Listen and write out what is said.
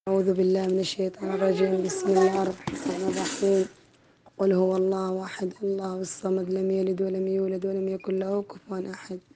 أعوذ بالله من الشيطان الرجيم. بسم الله الرحمن الرحيم. قل هو الله أحد الله الصمد لم يلد ولم يولد ولم يكن له كفوا أحد.